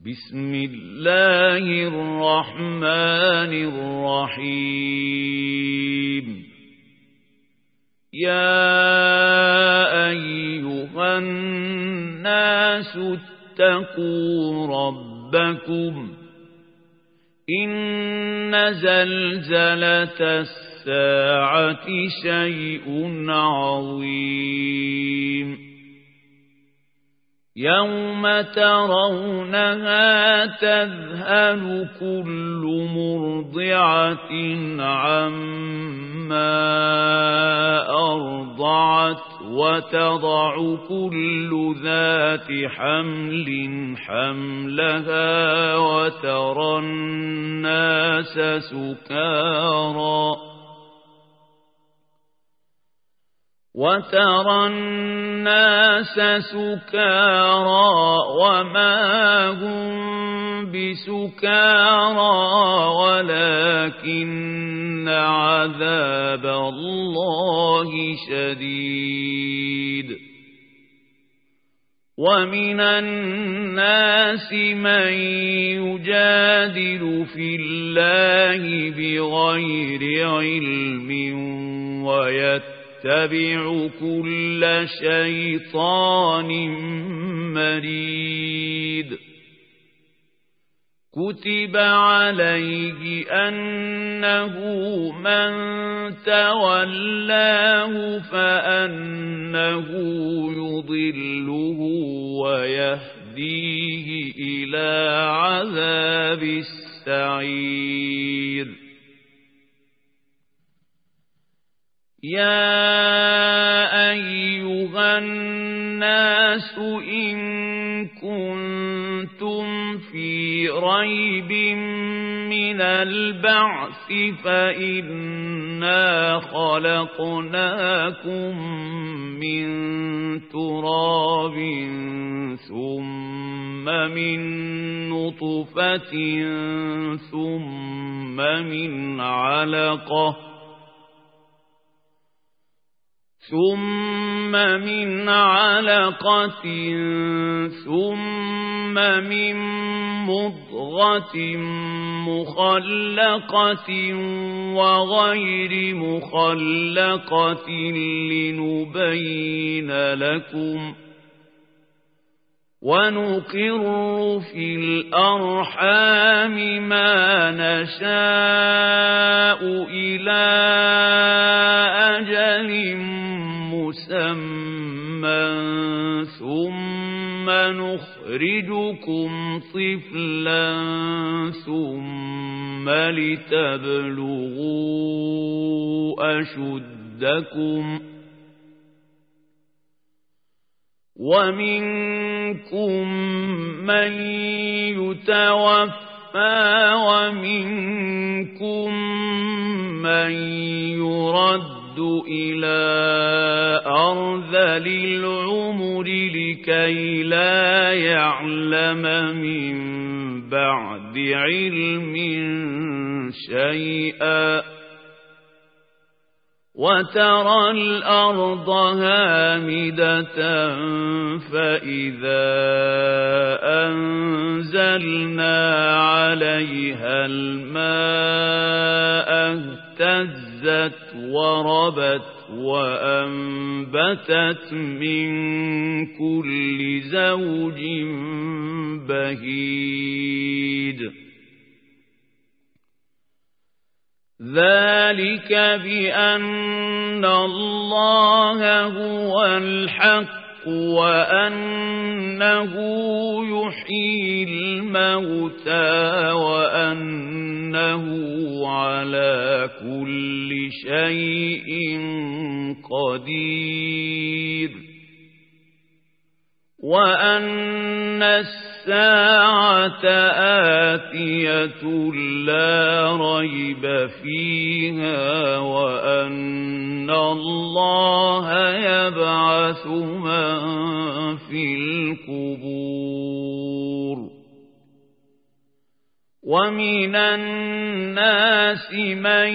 بسم الله الرحمن الرحيم يا أيها الناس اتقوا ربكم إن زلزلة الساعة شيء عظيم يوم ترونها تذهل كل مرضعة عما أرضعت وتضع كل ذات حمل حملها وترى الناس سكارى وما هم بسكارى ولكن عذاب الله شديد ومن الناس من يجادل في الله بغير علم ويتبع كل شيطان مريد كتب عليه أنه من تولاه فأنه يضله ويهديه إلى عذاب السعير يا أيها الناس إن كنتم في ريب من البعث فإنا خلقناكم من تراب ثم من نطفة ثم من علقة ثم من مضغة مخلقة وغير مخلقة لنبين لكم ونقر في الأرحام ما نشاء إلى أجل مسمى ثم نخرجكم طفلا ثم لتبلغوا أشدكم ومنكم من يتوفى ومنكم من يرد إلى أرذل العمر لكي لا يعلم من بعد علم شيئا وترى الأرض هامدة فإذا أنزلنا عليها الماء اهتزت وربت وأنبتت من كل زوج بهيج ذلك بأن الله هو الحق وأنه يحيي الموتى وأنه على كل شيء قدير وأن الساعة آتية لا ريب فيها وأن الله يبعث من في القبور ومن الناس من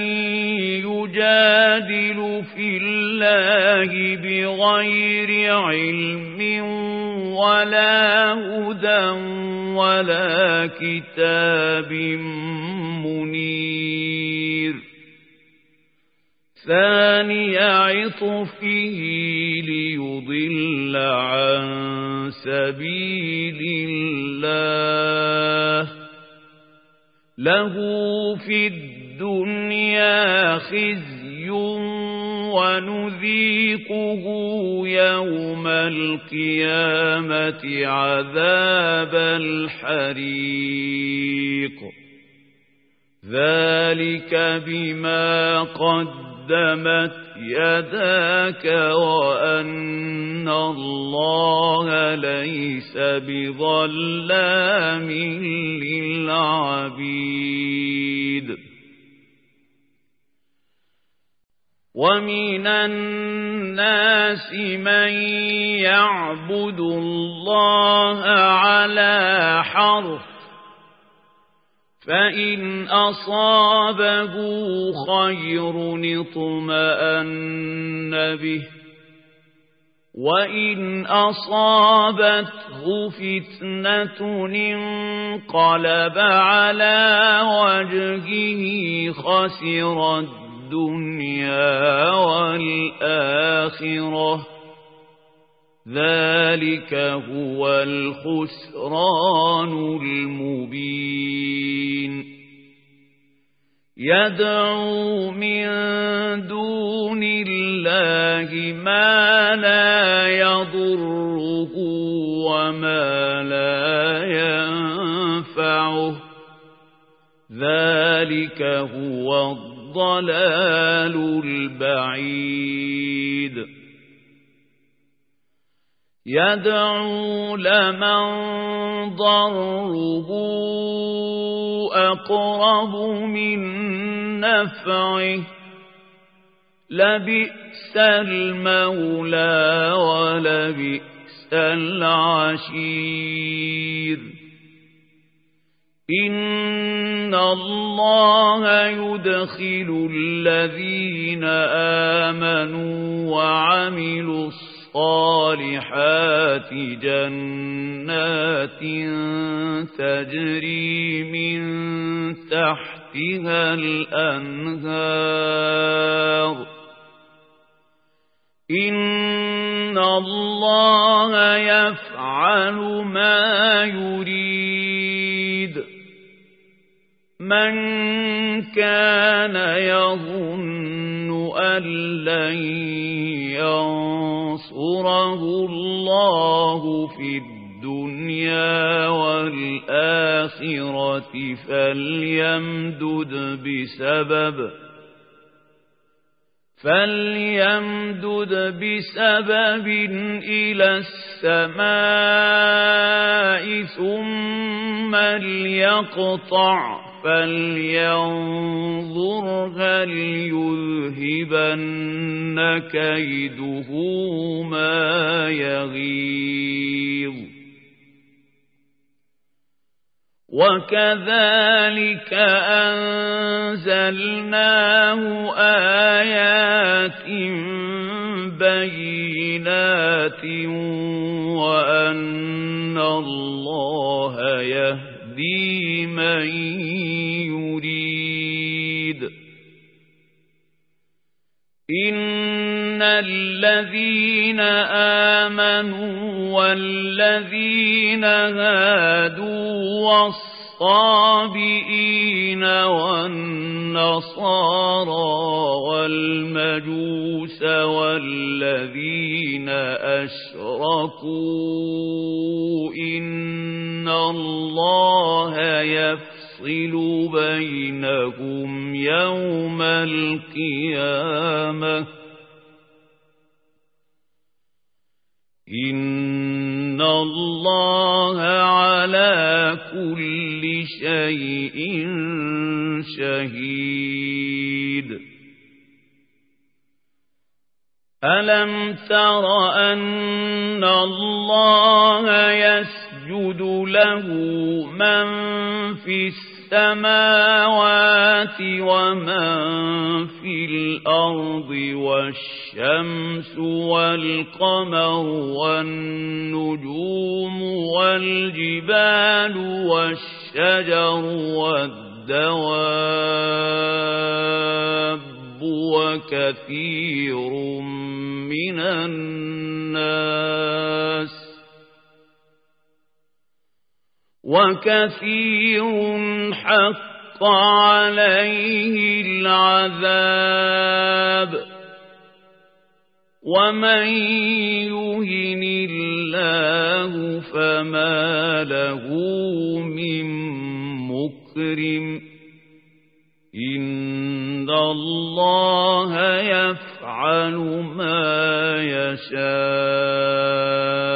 يجادل في الله بغير علم ولا هدى ولا كتاب منير ثاني عطفه ليضل عن سبيل الله له في الدنيا خزي ونذيقه يوم القيامة عذاب الحريق ذلك بما قدمت يداك وأن الله ليس بظلام للعبيد ومن الناس من يعبد الله على حرف فإن أصابه خير اطمأن به وإن أصابته فتنة انقلب على وجهه خسر الدنيا والآخرة ذلك هو الخسران المبين يدعو من دون الله ما لا يضره وما لا ينفعه ذلك هو الضلال البعيد يدعو لمن ضره أقرب من نفعه لبئس المولى ولبئس العشير إن الله يدخل الذين آمنوا وعملوا الصالحات جنات تجري من تحتها الأنهار إن الله يفعل ما يريد من كان يظن أن لن ينصره الله في الدنيا والآخرة فليمدد بسبب إلى السماء ثم ليقطع فلينظر هل يذهبن كيده ما يغيظ وكذلك أنزلناه آيات بينات وأن الله يهدي من يريد إن الذين آمنوا والذين هادوا والصابئين والنصارى والمجوس والذين أشركوا إن الله يفصل بينهم يوم القيامة إن الله على كل شيء شهيد ألم تر أن الله يسجد له من في السماء السماوات ومن في الأرض والشمس والقمر والنجوم والجبال والشجر والدواب وكثير من الناس وكثير حق عليه العذاب ومن يهن الله فما له من مكرم إن الله يفعل ما يشاء